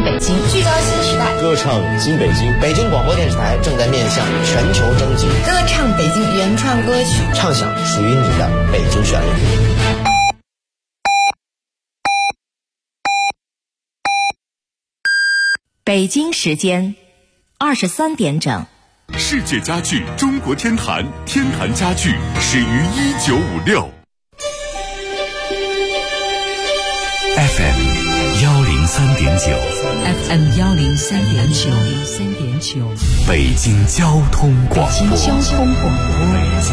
北京， 聚焦新时代， 歌唱新北京。北京广播电视台正在面向全球征集， 歌唱北京原创歌曲， 唱响属于你的北京旋律。 北京时间23点整。 世界家具中国天坛，天坛家具始于1956。FM 103.9，FM 103.9， 北京交通广播， 北京交通广播，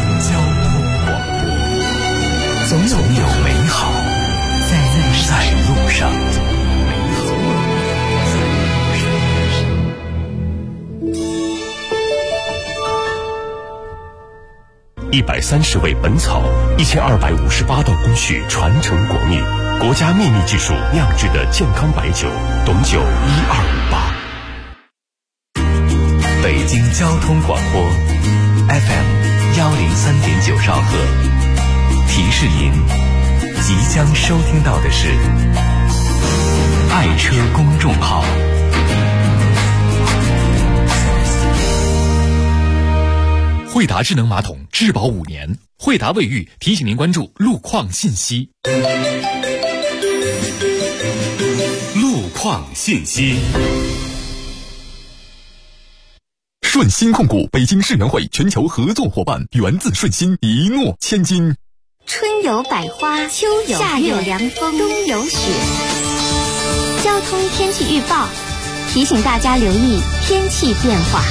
总有美好在路上。130味本草，1258道工序传承国秘，国家秘密技术酿制的健康白酒，董酒1258。北京交通广播 FM 103.9兆赫，提示您即将收听到的是爱车公众号。 惠达智能马桶质保5年，惠达卫浴提醒您关注路况信息。 路况信息。 顺鑫控股北京世能会全球合作伙伴，源自顺鑫，一诺千金。 春有百花，秋有夏有凉风，冬有雪。交通天气预报提醒大家留意天气变化。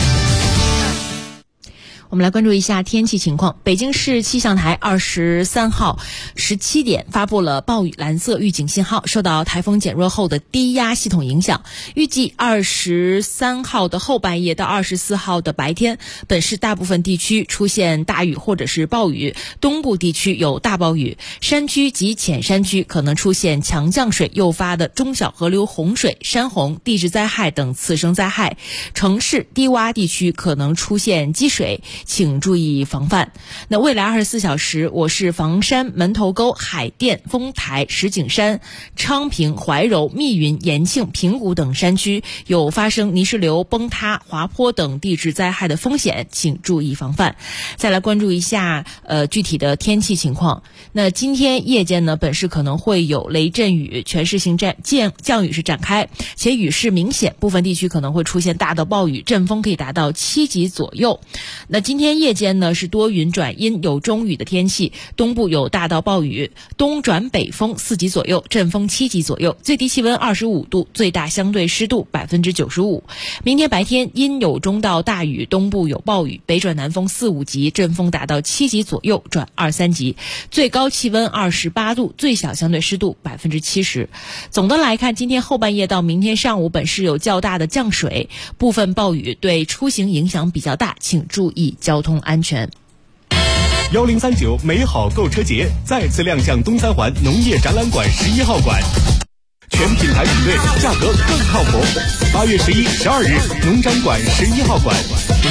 我们来关注一下天气情况。北京市气象台23号17点发布了暴雨蓝色预警信号，受到台风减弱后的低压系统影响，预计23号的后半夜到24号的白天，本市大部分地区出现大雨或者是暴雨，东部地区有大暴雨，山区及浅山区可能出现强降水诱发的中小河流洪水、山洪、地质灾害等次生灾害，城市低洼地区可能出现积水，请注意防范。那未来24小时，我市房山、门头沟、海淀、丰台、石景山、昌平、怀柔、密云、延庆、平谷等山区有发生泥石流、崩塌、滑坡等地质灾害的风险，请注意防范。再来关注一下具体的天气情况。那今天夜间呢，本市可能会有雷阵雨，全市性降雨是展开，且雨势明显，部分地区可能会出现大到暴雨，阵风可以达到7级左右。那今天夜间呢是多云转阴，有中雨的天气，东部有大到暴雨，东转北风4级左右，阵风7级左右，最低气温25度，最大相对湿度95%。明天白天阴有中到大雨，东部有暴雨，北转南风4、5级，阵风达到7级左右转2、3级，最高气温28度，最小相对湿度70%。总的来看，今天后半夜到明天上午，本市有较大的降水，部分暴雨对出行影响比较大，请注意交通安全。 1039美好购车节再次亮相东三环农业展览馆11号馆，全品牌比对，价格更靠谱。8月11、12日，农展馆11号馆。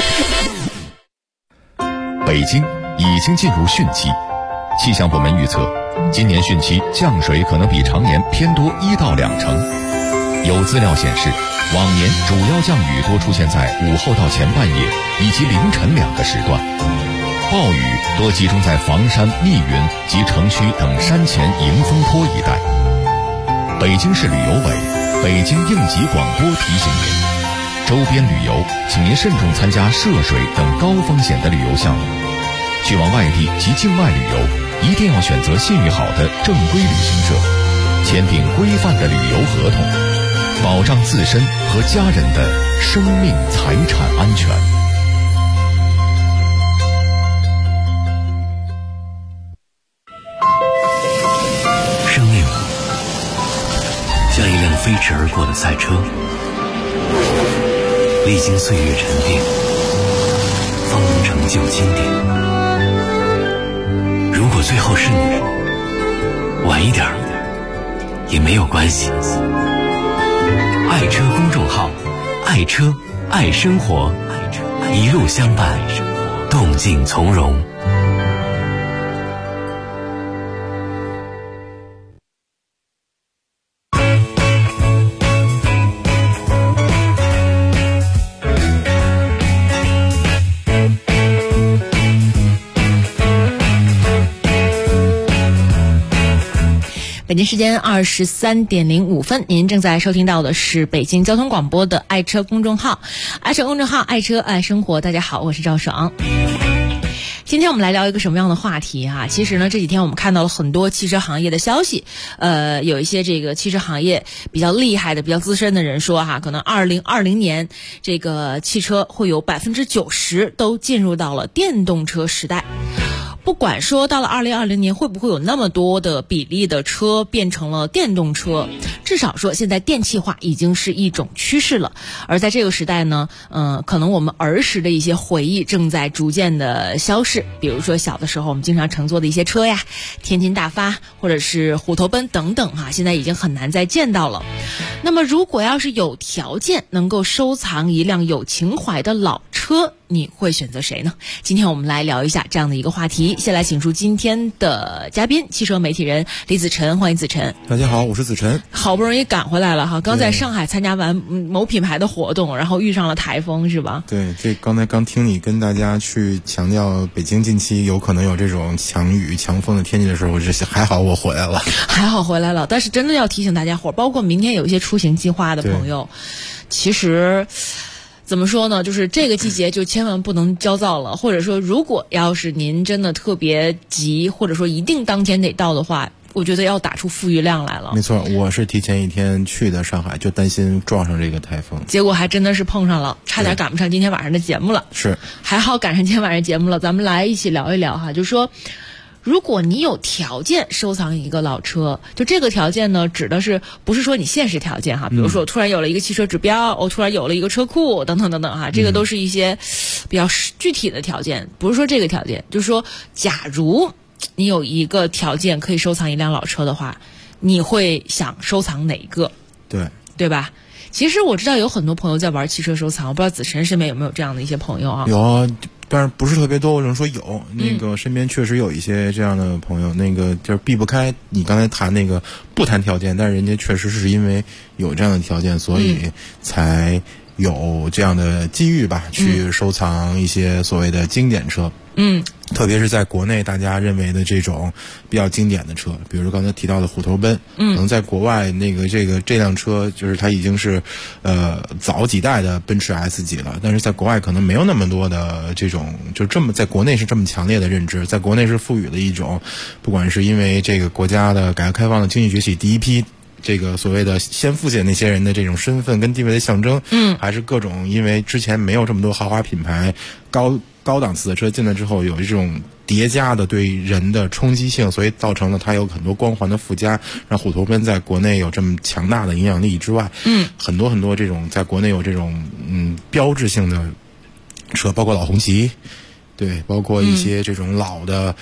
北京已经进入汛期，气象部门预测，今年汛期降水可能比常年偏多1到2成。有资料显示，往年主要降雨多出现在午后到前半夜以及凌晨2个时段，暴雨多集中在房山、密云及城区等山前迎风坡一带。北京市旅游委、北京应急广播提醒您，周边旅游请您慎重参加涉水等高风险的旅游项目。去往外地及境外旅游，一定要选择信誉好的正规旅行社，签订规范的旅游合同，保障自身和家人的生命财产安全。 生命像一辆飞驰而过的赛车，历经岁月沉淀，方能成就经典。如果最后是你，晚一点也没有关系。爱车公众号，爱车爱生活，一路相伴，动静从容。 北京时间23:05，您正在收听到的是北京交通广播的爱车公众号，爱车公众号，爱车爱生活。大家好，我是赵爽。今天我们来聊一个什么样的话题啊？其实呢，这几天我们看到了很多汽车行业的消息，有一些这个汽车行业比较厉害的、比较资深的人说哈，可能2020年这个汽车会有90%都进入到了电动车时代。不管说到了2020年会不会有那么多的比例的车变成了电动车，至少说现在电气化已经是一种趋势了。而在这个时代呢，可能我们儿时的一些回忆正在逐渐的消逝，比如说小的时候我们经常乘坐的一些车呀，天津大发或者是虎头奔等等哈，现在已经很难再见到了。那么如果要是有条件能够收藏一辆有情怀的老车，你会选择谁呢？今天我们来聊一下这样的一个话题。先来请出今天的嘉宾，汽车媒体人李子晨，欢迎子晨。 大家好，我是子晨。 好不容易赶回来了哈，刚在上海参加完某品牌的活动，然后遇上了台风是吧？ 对，这刚才听你跟大家去强调北京近期有可能有这种强雨强风的天气的时候，我就还好我回来了， 还好回来了。但是真的要提醒大家伙，包括明天有一些出行计划的朋友，其实怎么说呢，就是这个季节就千万不能焦躁了，或者说如果要是您真的特别急，或者说一定当天得到的话，我觉得要打出富裕量来了。 没错，我是提前一天去的上海，就担心撞上这个台风， 结果还真的是碰上了，差点赶不上今天晚上的节目了。 是， 还好赶上今天晚上节目了，咱们来一起聊一聊哈，就是说如果你有条件收藏一个老车，就这个条件呢，指的是不是说你现实条件哈？比如说我突然有了一个汽车指标，我突然有了一个车库，等等等等哈，这个都是一些比较具体的条件，不是说这个条件，就是说，假如你有一个条件可以收藏一辆老车的话，你会想收藏哪一个？对吧？其实我知道有很多朋友在玩汽车收藏，我不知道子晨身边有没有这样的一些朋友啊？ 有啊。但是不是特别多，我只能说有。那个身边确实有一些这样的朋友，那个就是避不开你刚才谈那个不谈条件，但是人家确实是因为有这样的条件，所以才有这样的机遇吧，去收藏一些所谓的经典车。特别是在国内大家认为的这种比较经典的车，比如刚才提到的虎头奔，可能在国外那个这辆车就是它已经是早几代的奔驰 S 级了，但是在国外可能没有那么多的这种，就这么在国内是这么强烈的认知，在国内是赋予了一种，不管是因为这个国家的改革开放的经济崛起，第一批这个所谓的先富起那些人的这种身份跟地位的象征，还是各种因为之前没有这么多豪华品牌高档次的车进来之后，有这种叠加的对人的冲击性，所以造成了它有很多光环的附加，让虎头奔在国内有这么强大的影响力之外，很多这种在国内有这种标志性的车，包括老红旗，对，包括一些这种老的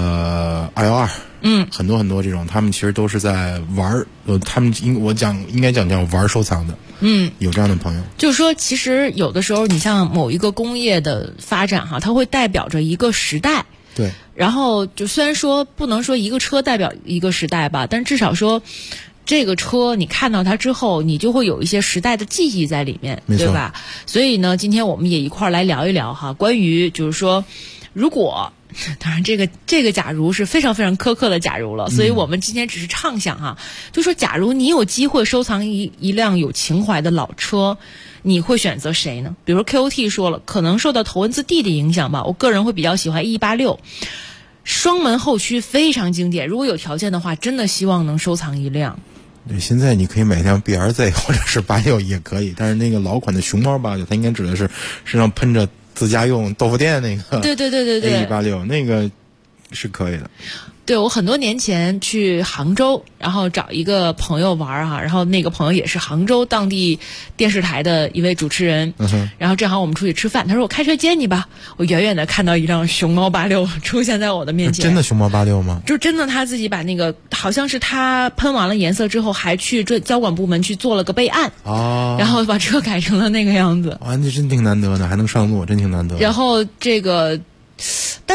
212，很多这种，他们其实都是在玩，他们应该讲叫玩收藏的，有这样的朋友。 就是说，其实有的时候，你像某一个工业的发展哈，它会代表着一个时代。 对。然后就虽然说不能说一个车代表一个时代吧，但至少说，这个车你看到它之后，你就会有一些时代的记忆在里面，对吧？所以呢，今天我们也一块儿来聊一聊哈，关于就是说，如果。当然，这个假如是非常非常苛刻的假如了，所以我们今天只是畅想哈，就说假如你有机会收藏一辆有情怀的老车，你会选择谁呢？比如说 KOT 说了，可能受到头文字 D 的影响吧，我个人会比较喜欢186，双门后驱非常经典，如果有条件的话，真的希望能收藏一辆。 对，现在你可以买辆 BRZ 或者是86也可以，但是那个老款的熊猫86，它应该指的是身上喷着自家用豆腐店那个， 对 A186那个是可以的。 对，我很多年前去杭州，然后找一个朋友玩哈，然后那个朋友也是杭州当地电视台的一位主持人，然后正好我们出去吃饭，他说我开车接你吧，我远远的看到一辆熊猫86出现在我的面前。 真的熊猫86吗？ 就真的他自己把那个好像是他喷完了颜色之后，还去交管部门去做了个备案然后把车改成了那个样子。 这真挺难得的，还能上路，真挺难得的。 然后这个。但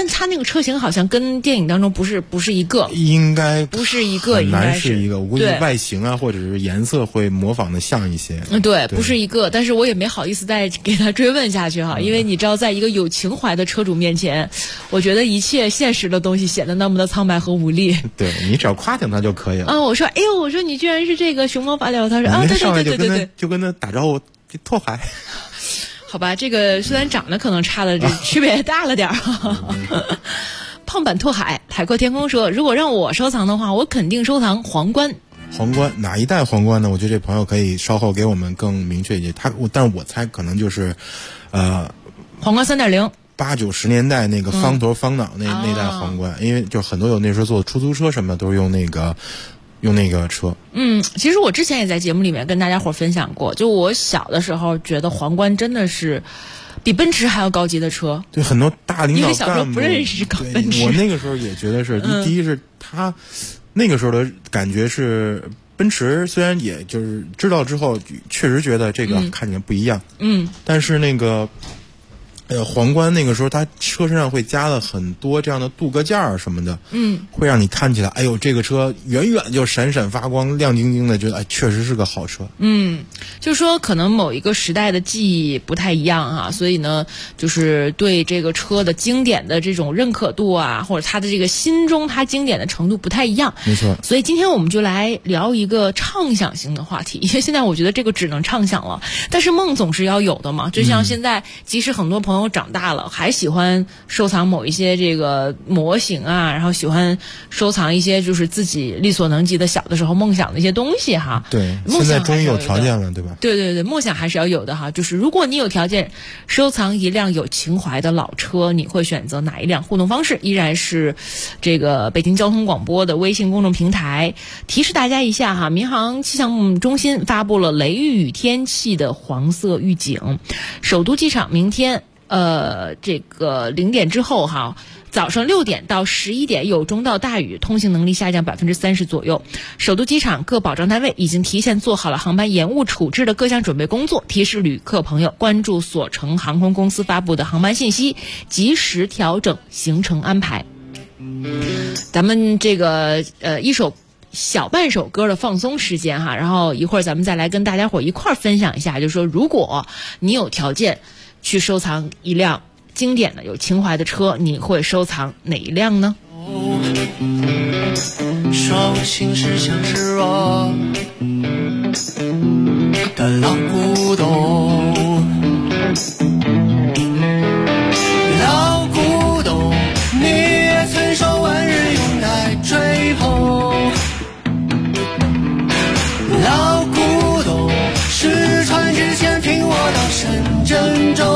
但它那个车型好像跟电影当中不是一个， 应该不是一个， 很难是一个。我估计外形啊，或者是颜色会模仿的像一些。 对，不是一个。但是我也没好意思再给他追问下去哈，因为你知道，在一个有情怀的车主面前，我觉得一切现实的东西显得那么的苍白和无力。 对，你只要夸奖他就可以了。 我说，哎呦，我说你居然是这个熊猫发条，他说啊，对对对对对， 就跟他打招呼，拓海。 好吧，这个虽然长得可能差的，这区别大了点儿。胖版拓海，海阔天空说，如果让我收藏的话，我肯定收藏皇冠。 皇冠哪一代皇冠呢？我觉得这朋友可以稍后给我们更明确一些。但是我猜可能就是， 皇冠3.0。 80、90年代那个方头方脑那代皇冠，因为就很多有那时候做出租车什么的都是用那个车。 其实我之前也在节目里面跟大家伙分享过，就我小的时候觉得皇冠真的是比奔驰还要高级的车。 对，很多大领导干部，因为小时候不认识搞奔驰。 我那个时候也觉得是，第一是他那个时候的感觉是奔驰，虽然也就是知道之后确实觉得这个看起来不一样，但是那个。皇冠那个时候，它车身上会加了很多这样的镀铬件儿什么的，会让你看起来，哎呦，这个车远远就闪闪发光、亮晶晶的，觉得哎，确实是个好车。 就是说可能某一个时代的记忆不太一样哈，所以呢，就是对这个车的经典的这种认可度啊，或者它的这个心中它经典的程度不太一样。 没错。 所以今天我们就来聊一个畅想型的话题，因为现在我觉得这个只能畅想了，但是梦总是要有的嘛。就像现在，即使很多朋友长大了，还喜欢收藏某一些这个模型啊，然后喜欢收藏一些就是自己力所能及的小的时候梦想的一些东西哈。 对，现在终于有条件了，对吧？ 对对对，梦想还是要有的哈。就是如果你有条件收藏一辆有情怀的老车，你会选择哪一辆？互动方式依然是这个北京交通广播的微信公众平台。提示大家一下哈，民航气象中心发布了雷雨天气的黄色预警，首都机场明天这个0点之后哈，早上6点到11点有中到大雨，通行能力下降30%左右。首都机场各保障单位已经提前做好了航班延误处置的各项准备工作，提示旅客朋友关注所乘航空公司发布的航班信息，及时调整行程安排。咱们这个小半首歌的放松时间哈，然后一会儿咱们再来跟大家伙一块儿分享一下，就是说如果你有条件去收藏一辆经典的有情怀的车，你会收藏哪一辆呢？ 说心事像是我的老古董，老古董，你也曾受万人拥戴追捧，老古董，失传之前凭我到深圳中，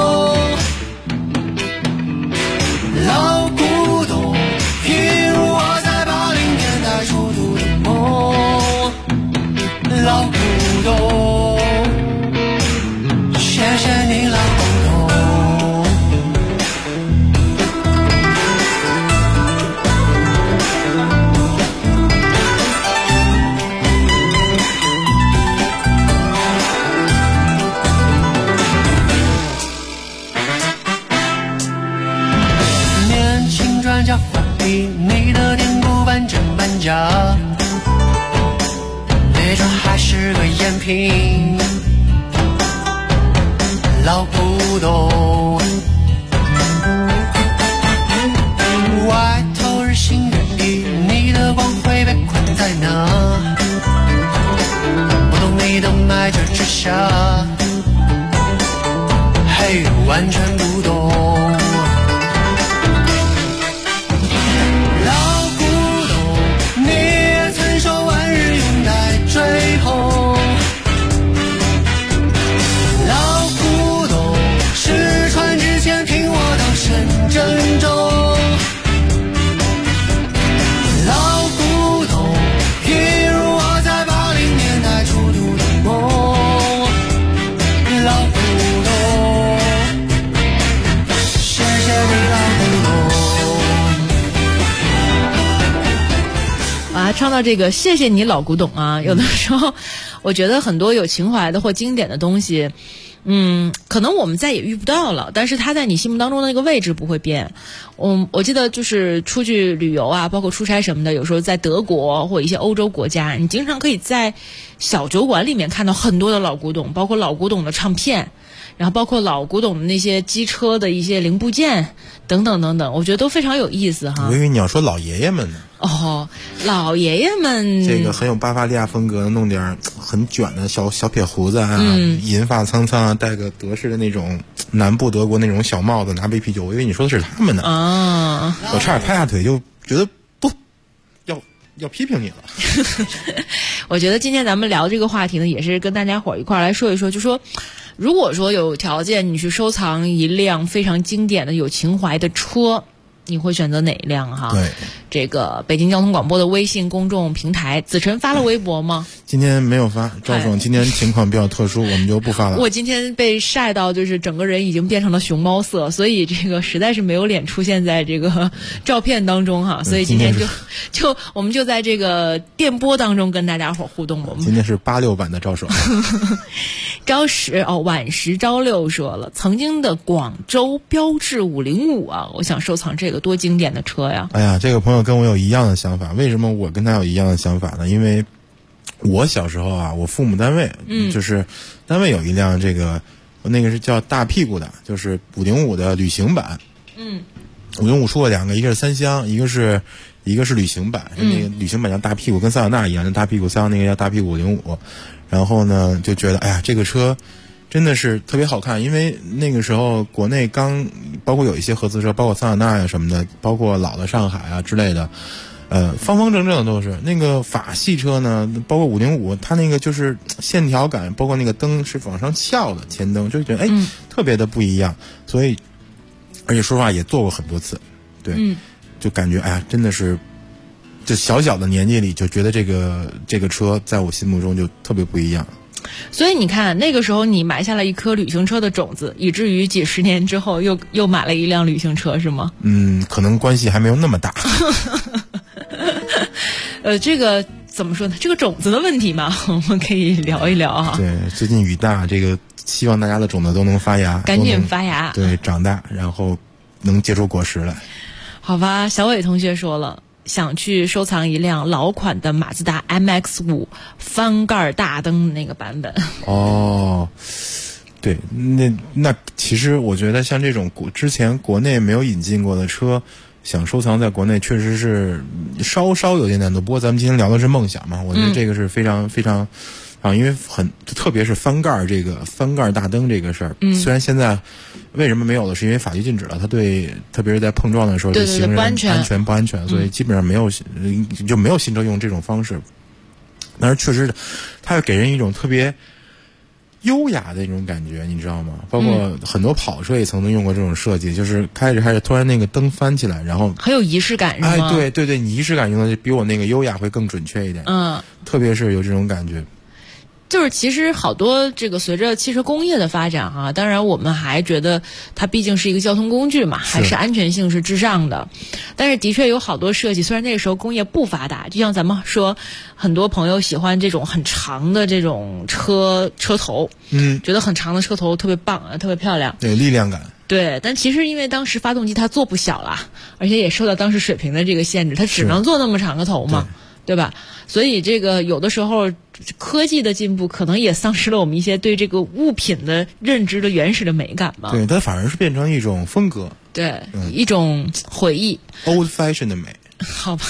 老古董，譬如我在80年代初度的梦，老古董，谢谢你老古董。年轻专家翻译你的典故半真半假，那张还是个赝品，老古董，外头日新月异，你的光辉被困在哪？不懂你的麦哲之下，嘿，完全不懂。老古董，你也曾受万人拥戴追捧，老古董，失传之前凭我到深圳中，老古董，譬如我在80年代初度的梦，老古董，谢谢你老古董。 唱到这个谢谢你老古董啊，有的时候我觉得很多有情怀的或经典的东西，可能我们再也遇不到了，但是它在你心目当中的那个位置不会变。我记得就是出去旅游啊，包括出差什么的，有时候在德国或一些欧洲国家，你经常可以在小酒馆里面看到很多的老古董，包括老古董的唱片，然后包括老古董的那些机车的一些零部件等等等等，我觉得都非常有意思哈。 我以为你要说老爷爷们呢。 哦，老爷爷们这个很有巴伐利亚风格，弄点很卷的小撇胡子啊，银发苍苍啊，戴个德式的那种南部德国那种小帽子，拿杯啤酒，我以为你说的是他们呢。啊，我差点拍下腿，就觉得不要批评你了。 我觉得今天咱们聊这个话题呢，也是跟大家伙一块来说一说，就说如果说有条件你去收藏一辆非常经典的有情怀的车，你会选择哪一辆哈？ 对， 这个北京交通广播的微信公众平台，子晨发了微博吗？ 今天没有发，赵总今天情况比较特殊，我们就不发了。 我今天被晒到，就是整个人已经变成了熊猫色，所以这个实在是没有脸出现在这个照片当中哈，所以今天就我们就在这个电波当中跟大家伙互动吧。 今天是86版的赵手。 晚时朝六说了，曾经的广州标致505啊，我想收藏这个多经典的车呀！ 哎呀，这个朋友跟我有一样的想法，为什么我跟他有一样的想法呢？因为我小时候啊，我父母单位就是单位有一辆这个那个是叫大屁股的，就是505的旅行版。505出了两个，一个是3厢，一个是旅行版，那个旅行版叫大屁股，跟桑塔纳一样，大屁股3厢那个叫大屁股505。然后呢，就觉得哎呀，这个车真的是特别好看，因为那个时候国内刚包括有一些合资车，包括桑塔纳呀什么的，包括老的上海啊之类的，方方正正的都是。那个法系车呢，包括505，它那个就是线条感，包括那个灯是往上翘的，前灯就觉得特别的不一样。所以，而且说实话也做过很多次，对，就感觉哎呀，真的是。就小小的年纪里就觉得这个车在我心目中就特别不一样。 所以你看那个时候你埋下了一颗旅行车的种子，以至于几十年之后又买了一辆旅行车是吗？ 可能关系还没有那么大。 这个怎么说呢？这个种子的问题嘛，我们可以聊一聊哈。 对，最近雨大，这个希望大家的种子都能发芽， 赶紧发芽， 对，长大，然后能结出果实来。 好吧，小伟同学说了。想去收藏一辆老款的马自达 MX-5 翻盖大灯那个版本。哦， 对，那其实我觉得像这种之前国内没有引进过的车，想收藏在国内确实是稍稍有点难度。不过咱们今天聊的是梦想嘛，我觉得这个是非常非常因为特别是翻盖大灯这个事儿，虽然现在为什么没有了，是因为法律禁止了，它对特别是在碰撞的时候对行人安全不安全，所以基本上没有新车用这种方式。但是确实它会给人一种特别优雅的一种感觉，你知道吗？包括很多跑车也曾经用过这种设计，就是开着突然那个灯翻起来，然后很有仪式感是吗？ 哎，对对对，你仪式感用的比我那个优雅会更准确一点。特别是有这种感觉。 就是其实好多这个随着汽车工业的发展哈，当然我们还觉得它毕竟是一个交通工具嘛，还是安全性是至上的。但是的确有好多设计，虽然那个时候工业不发达，就像咱们说，很多朋友喜欢这种很长的这种车头，觉得很长的车头特别棒啊，特别漂亮， 对，力量感。 对，但其实因为当时发动机它做不小了，而且也受到当时水平的这个限制，它只能做那么长个头嘛。对吧？所以这个有的时候科技的进步可能也丧失了我们一些对这个物品的认知的原始的美感嘛。 对，它反而是变成一种风格， 对，一种回忆 ，old fashion 的美。 好吧。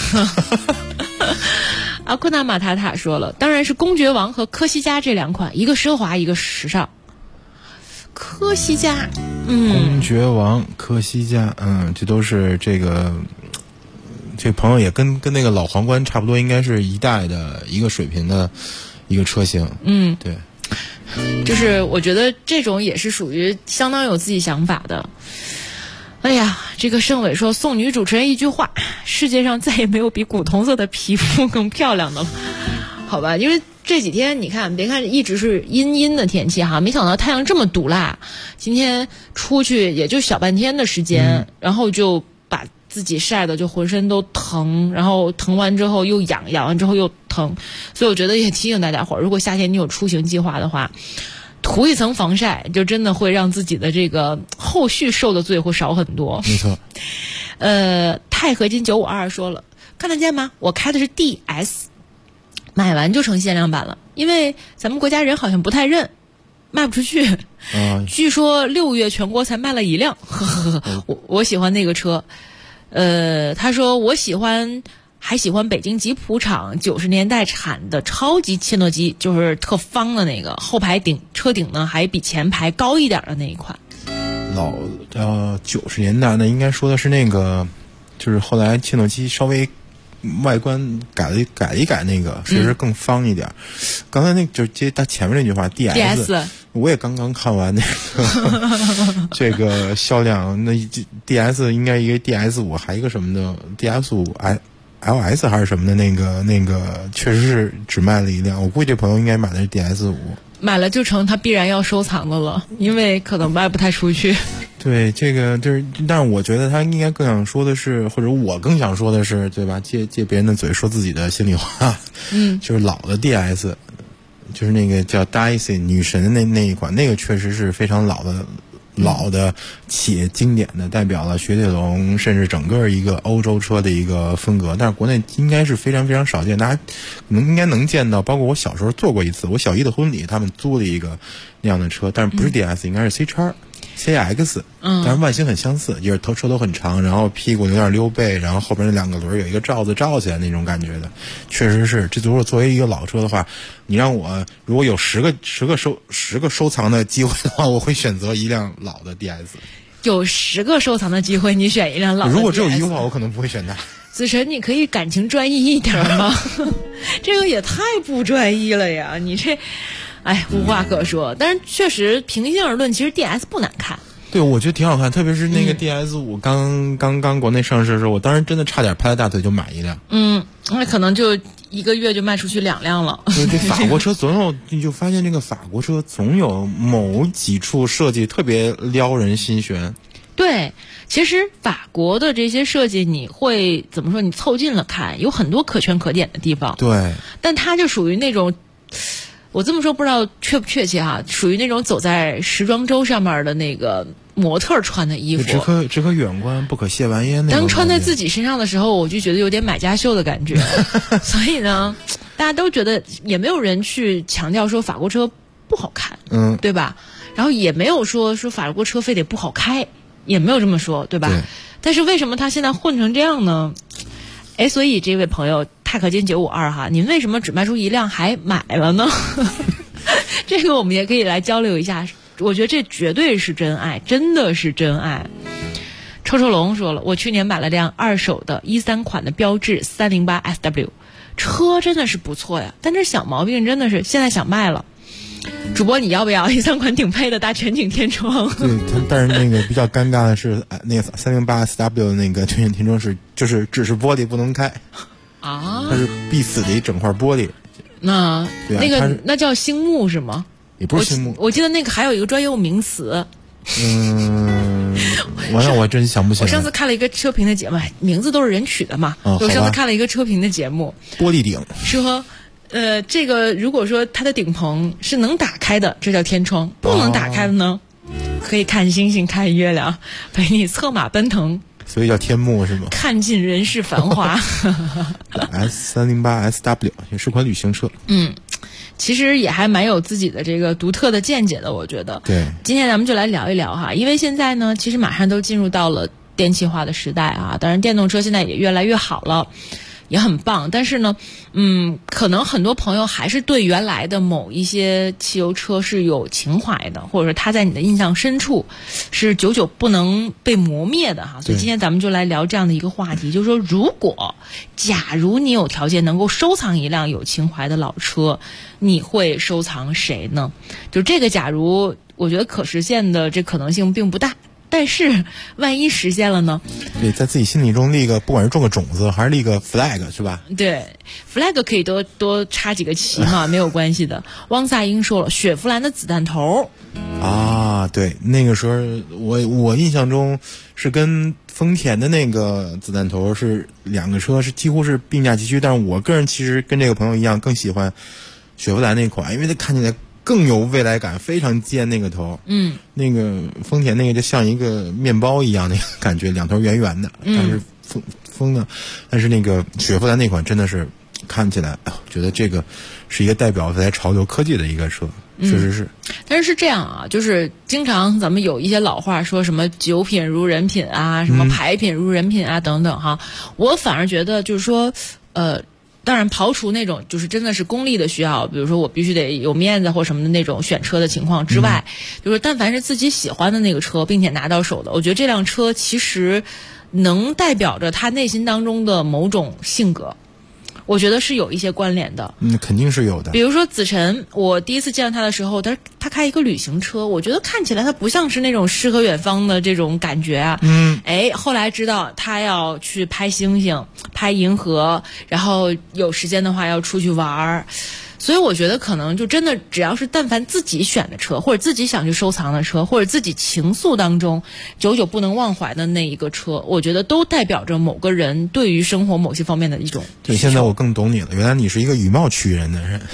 阿库纳马塔塔说了，当然是公爵王和科西嘉这两款，一个奢华，一个时尚。科西嘉， 公爵王、科西嘉，这都是这个。这朋友也跟那个老皇冠差不多，应该是一代的一个水平的一个车型。对， 就是我觉得这种也是属于相当有自己想法的。哎呀，这个盛伟说送女主持人一句话：世界上再也没有比古铜色的皮肤更漂亮的了。好吧，因为这几天你看，别看一直是阴的天气哈，没想到太阳这么毒辣。今天出去也就小半天的时间，然后就把自自己晒的就浑身都疼，然后疼完之后又痒，痒完之后又疼，所以我觉得也提醒大家伙儿，如果夏天你有出行计划的话，涂一层防晒，就真的会让自己的这个后续受的罪会少很多。 没错。 钛合金952说了，看得见吗？我开的是 DS， 买完就成限量版了，因为咱们国家人好像不太认，卖不出去。据说6月全国才卖了1辆。我喜欢那个车。他说还喜欢北京吉普厂90年代产的超级切诺基，就是特方的那个，后排车顶呢还比前排高一点的那一款。 90年代呢，应该说的是那个，就是后来切诺基稍微外观改一改，那个确实更方一点。刚才那就是接他前面那句话 DS， 我也刚刚看完那个这个销量，那 DS 应该一个 DS5，还一个什么的 DS5 LS 还是什么的，那个确实是只卖了1辆。我估计这朋友应该买的是 DS5， 买了就成他必然要收藏的了，因为可能卖不太出去。 对，这个就是，但是我觉得他应该更想说的是，或者我更想说的是，对吧？借别人的嘴说自己的心里话。就是老的 DS， 就是那个叫 Daisy 女神的那一款，那个确实是非常老的且经典的，代表了雪铁龙甚至整个一个欧洲车的一个风格，但是国内应该是非常非常少见，大家应该能见到。包括我小时候做过一次，我小姨的婚礼，他们租了一个那样的车，但是不是 DS，应该是 CX，但是外形很相似，就是车头很长，然后屁股有点溜背，然后后边那2个轮有一个罩子罩起来那种感觉的，确实是。这如果作为一个老车的话，你让我如果有10个收藏的机会的话，我会选择一辆老的 DS。 有10个收藏的机会，你选一辆老的 DS。 如果只有一个话，我可能不会选它。 子晨，你可以感情专一一点吗？这个也太不专一了呀！你这。无话可说，但是确实平心而论，其实 DS 不难看。 对，我觉得挺好看，特别是那个 DS5 刚国内上市的时候，我当时真的差点拍了大腿就买一辆。 那可能就1个月就卖出去2辆了。 这法国车总有，你就发现这个法国车总有某几处设计特别撩人心弦。 对，其实法国的这些设计，你会怎么说？你凑近了看，有很多可圈可点的地方。 对， 但它就属于那种。我这么说不知道确不确切哈，属于那种走在时装周上面的那个模特穿的衣服， 只可远观不可亵玩焉。 当穿在自己身上的时候，我就觉得有点买家秀的感觉。所以呢，大家都觉得也没有人去强调说法国车不好看，对吧？然后也没有说法国车非得不好开，也没有这么说，对吧？ 对。 但是为什么他现在混成这样呢？所以这位朋友钛合金952哈，您为什么只卖出1辆还买了呢？这个我们也可以来交流一下，我觉得这绝对是真爱，真的是真爱。臭臭龙说了，我去年买了辆2手的13款的标致308 SW， 车真的是不错呀，但这小毛病真的是现在想卖了。主播你要不要3款顶配的大全景天窗？ 对，但是那个比较尴尬的是，那个308 SW 的那个全景天窗就是只是玻璃不能开啊， 它是必死的一整块玻璃。 那叫星幕是吗？ 也不是星幕， 我记得那个还有一个专用名词。 我真想不起来。 我上次看了一个车评的节目，名字都是人取的嘛。我上次看了一个车评的节目， 玻璃顶说。这个如果说它的顶棚是能打开的，这叫天窗；不能打开的呢，可以看星星、看月亮，陪你策马奔腾。 所以叫天幕是吗？ 看尽人世繁华。 S308 SW 也是款旅行车。 其实也还蛮有自己的这个独特的见解的，我觉得。 对。 今天咱们就来聊一聊哈，因为现在呢，其实马上都进入到了电气化的时代啊，当然电动车现在也越来越好了。也很棒，但是呢，可能很多朋友还是对原来的某一些汽油车是有情怀的，或者说它在你的印象深处是久久不能被磨灭的哈。所以今天咱们就来聊这样的一个话题，就是说，假如你有条件能够收藏一辆有情怀的老车，你会收藏谁呢？就这个假如，我觉得可实现的这可能性并不大。但是万一实现了呢？ 对，在自己心里中立个，不管是种个种子还是立个 flag， 是吧？ 对 ，flag 可以多插几个旗嘛，没有关系的。汪萨英说了，雪佛兰的子弹头。 啊，对，那个时候我印象中是跟丰田的那个子弹头是两个车是几乎是并驾齐驱，但是我个人其实跟这个朋友一样更喜欢雪佛兰那款，因为它看起来更有未来感，非常尖那个头。那个丰田那个就像一个面包一样那个感觉，两头圆圆的，但是风的，但是那个雪佛兰那款真的是看起来，觉得这个是一个代表在潮流科技的一个车。确实是， 但是这样啊，就是经常咱们有一些老话说什么酒品如人品啊，什么牌品如人品啊等等哈，我反而觉得就是说，当然刨除那种就是真的是功利的需要，比如说我必须得有面子或什么的那种选车的情况之外，就是但凡是自己喜欢的那个车，并且拿到手的，我觉得这辆车其实能代表着他内心当中的某种性格。我觉得是有一些关联的， 肯定是有的。 比如说子晨，我第一次见到他的时候，他开一个旅行车，我觉得看起来他不像是那种诗和远方的这种感觉啊。后来知道他要去拍星星、拍银河，然后有时间的话要出去玩儿。所以我觉得可能就真的只要是但凡自己选的车，或者自己想去收藏的车，或者自己情愫当中久久不能忘怀的那一个车，我觉得都代表着某个人对于生活某些方面的一种。 对，现在我更懂你了，原来你是一个以貌取人的人。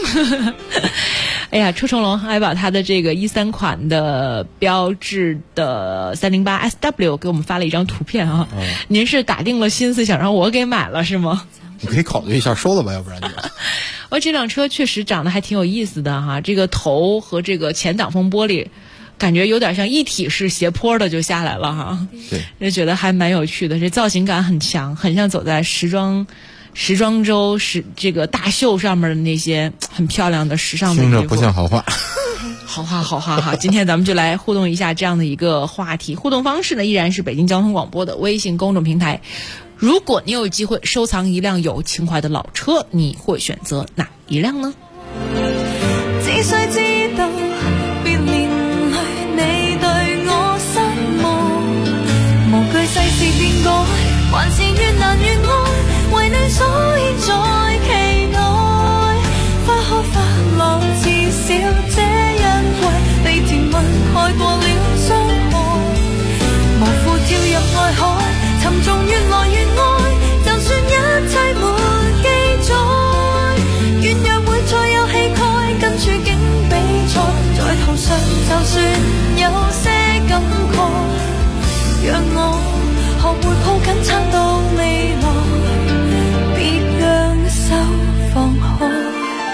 哎呀，车成龙还把他的这个13款的标致的308 SW 给我们发了一张图片啊。您是打定了心思想让我给买了是吗？ 你可以考虑一下收了吧，要不然你。 这辆车确实长得还挺有意思的哈，这个头和这个前挡风玻璃感觉有点像一体式斜坡的就下来了哈。 对， 就觉得还蛮有趣的，这造型感很强，很像走在时装周这个大秀上面的那些很漂亮的时尚的衣服。 听着不像好话。 好话，今天咱们就来互动一下这样的一个话题。互动方式呢，依然是北京交通广播的微信公众平台。如果你有机会收藏一辆有情怀的老车，你会选择哪一辆呢？ 只需知道別年裏你對我失望，無懼世事變改，還是越難越愛，為你所以在期待，花開花落至少這一季，被甜蜜蓋過了傷害，無負跳入愛海，沉重越來越愛，就算一切沒記載，軟弱會再有氣概，跟處境比賽，在途上就算有些感慨，讓我學會抱緊撐到未來，別讓手放開。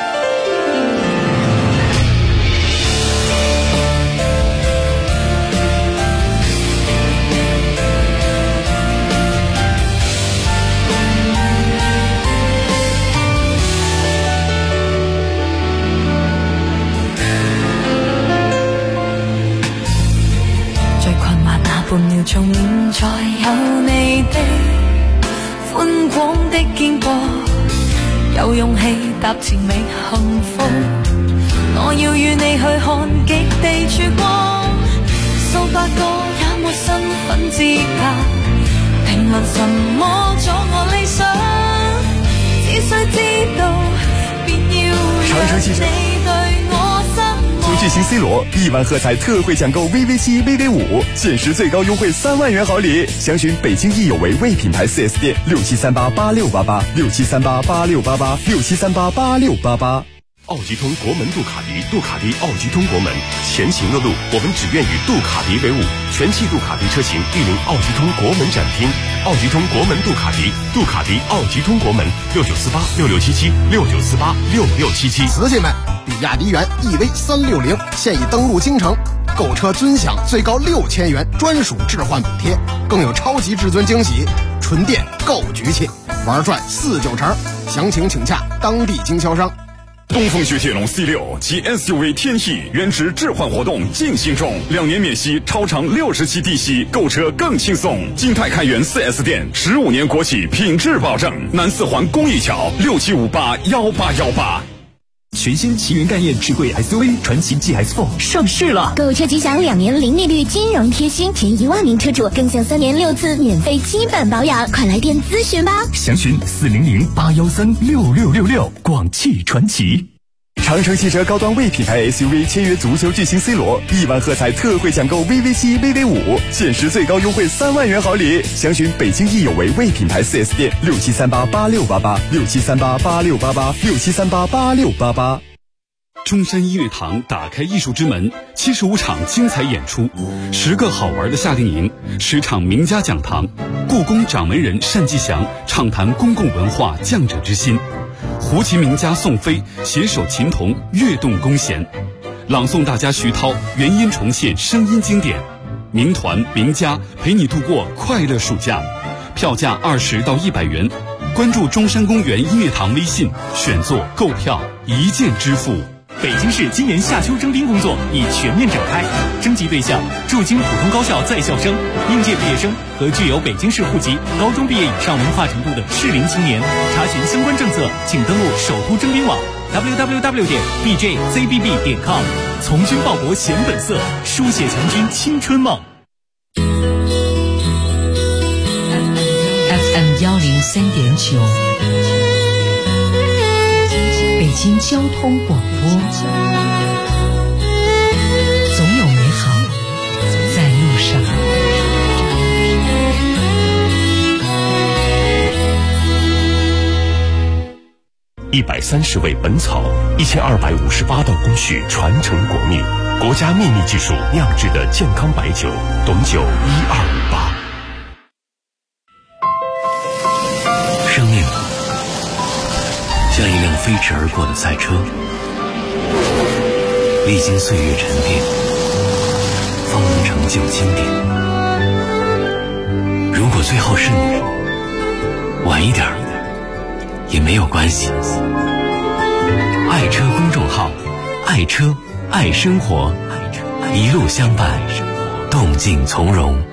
半秒鐘再有你的寬廣的肩膊，有勇氣踏前覓幸福，我要與你去看極地曙光，數百個也沒身份資格評論什麼阻我理想，只需知道別要讓你對我失望。 巨星 C 罗1萬喝彩特惠搶購 VV7、VV5，限時最高優惠3萬元好禮。詳詢北京益有為為品牌 4S 店67388688、67388688、67388688。 奥吉通国门杜卡迪，杜卡迪奥吉通国门，前行的路，我们只愿与杜卡迪为伍。全系杜卡迪车型莅临奥吉通国门展厅，奥吉通国门杜卡迪，杜卡迪奥吉通国门，69486677，69486677。 瓷器们，比亚迪元 EV360现已登陆京城，购车尊享最高6000元专属置换补贴，更有超级至尊惊喜，纯电够局气，玩转49成。详情请洽当地经销商。 东风雪铁龙 C6 及 SUV 天翼原值置换活动进行中，2年免息，超长60期低息，购车更轻松。金泰开元 4S 店15年国企品质保证，南四环公益桥67581818。 全新奇云概念智慧 SUV 传奇 GS4 上市了， 购车即享2年零利率金融贴心，前1万名车主更享3年6次免费基本保养，快来电咨询吧。 详询400-813-6666，广汽传祺。 长城汽车高端 V 品牌 SUV 签约足球巨星 C 罗，1万喝彩特惠抢购 VV7、VV5，限时最高优惠3万元好礼。详询北京益有为 V 品牌 4S 店，67388688，67388688，67388688。 中山音乐堂打开艺术之门，75场精彩演出，10个好玩的夏令营，10场名家讲堂，故宫掌门人单霁翔畅谈公共文化匠者之心，胡琴名家宋飞携手琴童跃动弓弦，朗诵大家徐涛原音重现声音经典，名团名家陪你度过快乐暑假，票价20到100元，关注中山公园音乐堂微信，选座购票一键支付。 北京市今年夏秋征兵工作已全面展开，征集对象驻京普通高校在校生、应届毕业生和具有北京市户籍、高中毕业以上文化程度的适龄青年。查询相关政策，请登录首都征兵网 www.bjcbb.com。从军报国显本色，书写强军青春梦。 FM 103.9，北京交通广播，总有美好在路上。 130味本草，1258道工序传承国秘，国家秘密技术酿制的健康白酒，董酒1258。 生命像一辆飞驰而过的赛车，历经岁月沉淀，方能成就经典。如果最后是你，晚一点也没有关系。爱车公众号，爱车爱生活，一路相伴，动静从容。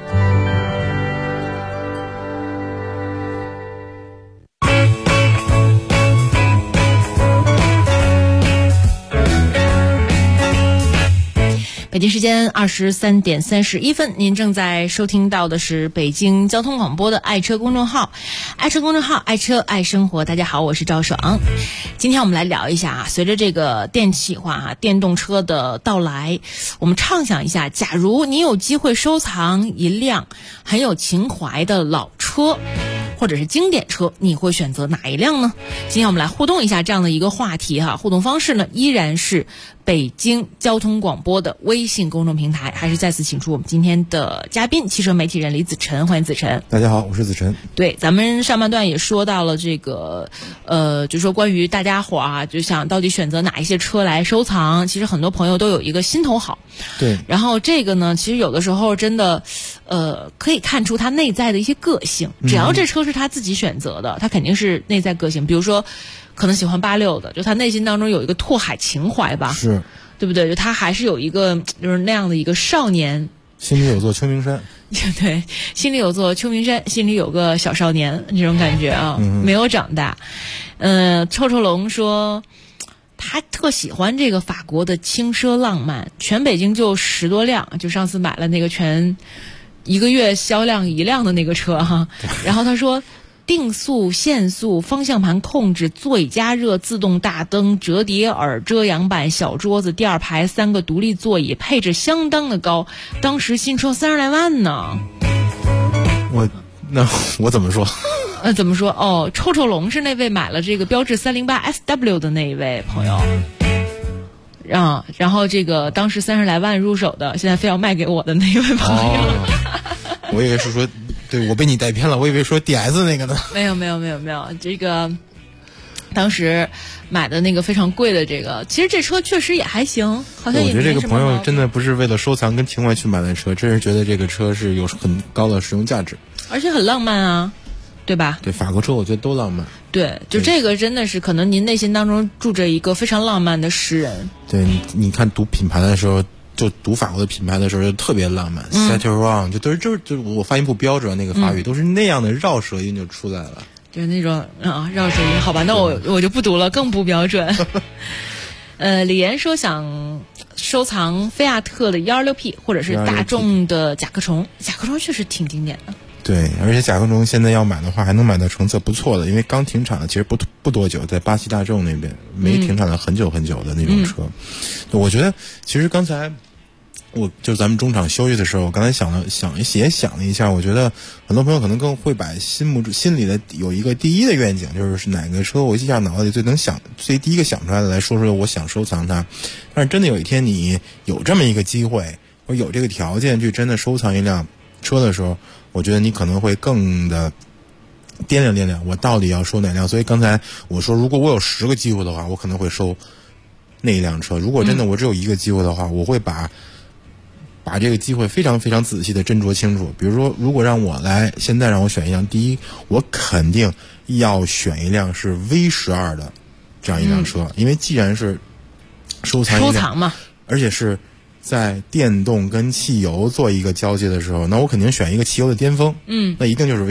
北京时间23点31分，您正在收听到的是北京交通广播的爱车公众号，爱车公众号，爱车爱生活。大家好，我是赵爽。今天我们来聊一下啊，随着这个电气化电动车的到来，我们畅想一下，假如你有机会收藏一辆很有情怀的老车或者是经典车，你会选择哪一辆呢？今天我们来互动一下这样的一个话题哈，互动方式呢依然是北京交通广播的微信公众平台，还是再次请出我们今天的嘉宾，汽车媒体人李子晨，欢迎子晨。 大家好，我是子晨。 对，咱们上半段也说到了这个，就说关于大家伙啊，就想到底选择哪一些车来收藏，其实很多朋友都有一个心头好。 对。 然后这个呢，其实有的时候真的，可以看出他内在的一些个性。只要这车是他自己选择的，他肯定是内在个性。比如说，可能喜欢86的，就他内心当中有一个拓海情怀吧。 是。对不对？就他还是有一个就是那样的一个少年， 心里有座秋名山。 对，心里有座秋名山，心里有个小少年这种感觉啊，没有长大。臭臭龙说他特喜欢这个法国的轻奢浪漫，全北京就10多辆，就上次买了那个全1个月销量1辆的那个车哈。然后他说，定速、限速、方向盘控制、座椅加热、自动大灯、折叠耳、遮阳板、小桌子、第二排3个独立座椅，配置相当的高。当时新车30来万呢。 我怎么说？ 怎么说？哦，臭臭龙是那位买了这个标致308 SW 的那一位朋友。然后这个当时30来万入手的，现在非要卖给我的那一位朋友。 我以为是说。对，我被你带偏了，我以为说 DS 那个呢。 没有，这个当时买的那个非常贵的这个，其实这车确实也还行，好像也没什么。 我觉得这个朋友真的不是为了收藏跟情怀去买的车，真是觉得这个车是有很高的实用价值， 而且很浪漫啊，对吧？ 对，法国车我觉得都浪漫。 对，就这个真的是可能您内心当中住着一个非常浪漫的诗人。 对，你看读品牌的时候。就读法国的品牌的时候就特别浪漫 Saint-Laurent 就是我发音不标准，那个法语都是那样的绕舌音就出来了， 就是那种绕舌音。好吧，那我就不读了，更不标准。李岩说想收藏菲亚特的126P 或者是大众的甲壳虫，甲壳虫确实挺经典的。 对，而且甲壳虫现在要买的话，还能买到成色不错的，因为刚停产的，其实不多久，在巴西大众那边没停产了很久很久的那种车。我觉得其实刚才就咱们中场休息的时候，我刚才想了一下，我觉得很多朋友可能更会把心里的有一个第一的愿景，就是哪个车我一下脑子里最第一个想出来的来说我想收藏它。但是真的有一天你有这么一个机会，或有这个条件去真的收藏一辆车的时候，我觉得你可能会更的掂量我到底要收哪辆。所以刚才我说，如果我有10个机会的话，我可能会收那一辆车。如果真的我只有1个机会的话，我会把这个机会非常非常仔细的斟酌清楚。比如说，如果现在让我选一辆，第一，我肯定要选一辆是 V12的这样一辆车，因为既然是收藏嘛， 而且是在电动跟汽油做一个交接的时候，那我肯定选一个汽油的巅峰，那一定就是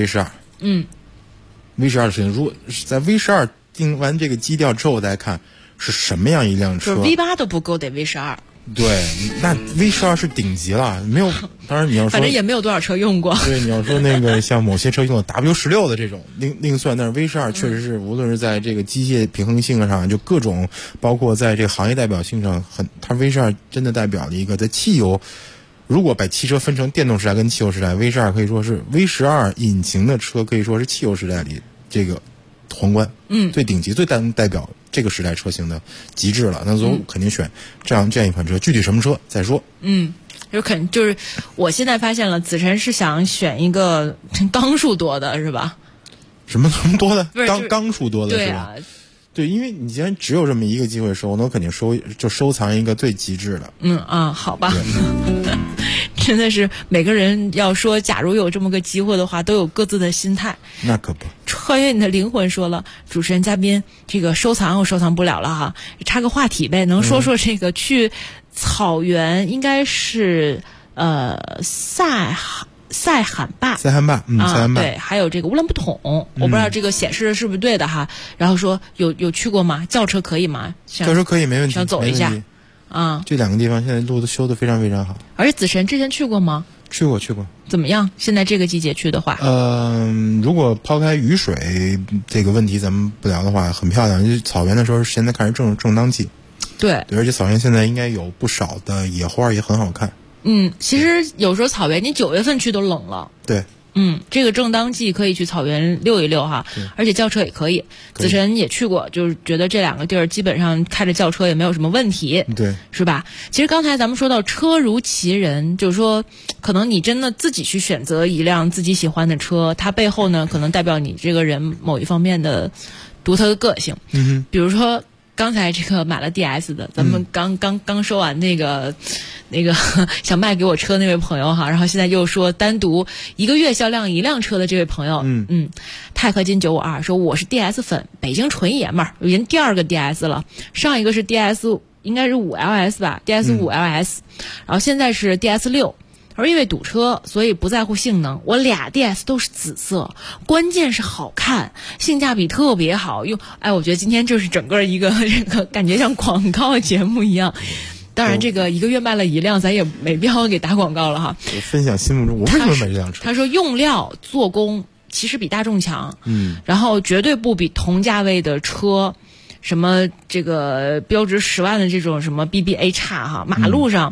V12。V12 的事情，如果是在 V12 定完这个基调之后再看是什么样一辆车， 就是 V8 都不够，得 V12。对， 那 V12 是顶级了，没有。当然你要说， 反正也没有多少车用过。 对，你要说那个像某些车用的 W16的这种另算，但是 V12 确实是无论是在这个机械平衡性上，就各种，包括在这个行业代表性上，它 V12 真的代表了一个在汽油。如果把汽车分成电动时代跟汽油时代，V12 可以说是 V12 引擎的车，可以说是汽油时代里这个皇冠，最顶级、最代表这个时代车型的极致了。那所以我肯定选这样一款车，具体什么车再说。 就是我现在发现了，子晨是想选一个缸数多的，是吧？ 什么多的？缸数多的是吧？对，因为你既然只有这么一个机会收，那我肯定收藏一个最极致的。 好吧。真的是每个人要说，假如有这么个机会的话，都有各自的心态。 那可不。 穿越你的灵魂说了，主持人嘉宾，这个收藏我收藏不了了哈，插个话题呗，能说说这个去草原，应该是塞罕坝， 塞罕坝， 对，还有这个乌兰布统，我不知道这个显示的是不是对的哈。然后说有去过吗？轿车可以吗？ 轿车可以，没问题， 想走一下。 这2个地方现在路都修得非常非常好。 而且子晨之前去过吗？ 去过。 怎么样？现在这个季节去的话， 如果抛开雨水这个问题咱们不聊的话，很漂亮。就草原的时候，现在看是正当季。对，而且草原现在应该有不少的野花，也很好看。 其实有时候草原你9月份去都冷了。 对。 这个正当季可以去草原溜一溜哈，而且轿车也可以。子晨也去过，就是觉得这2个地儿基本上开着轿车也没有什么问题， 对， 是吧？其实刚才咱们说到车如其人，就是说可能你真的自己去选择一辆自己喜欢的车，它背后呢可能代表你这个人某一方面的独特的个性。比如说刚才这个买了 DS 的，咱们刚说完那个想卖给我车那位朋友哈，然后现在又说单独1个月销量1辆车的这位朋友，钛合金952说我是 DS 粉，北京纯爷们儿，人第2个 DS 了，上一个是 DS 应该是5LS 吧，DS 5LS，然后现在是 DS 6。而因为堵车，所以不在乎性能。我俩 DS 都是紫色，关键是好看，性价比特别好。我觉得今天就是整个一个这个感觉像广告节目一样。当然，这个1个月卖了1辆，咱也没必要给打广告了哈。 我分享心目中我为什么买这辆车。 他说用料做工其实比大众强，然后绝对不比同价位的车。什么这个标值10万的这种什么 BBA 差哈，马路上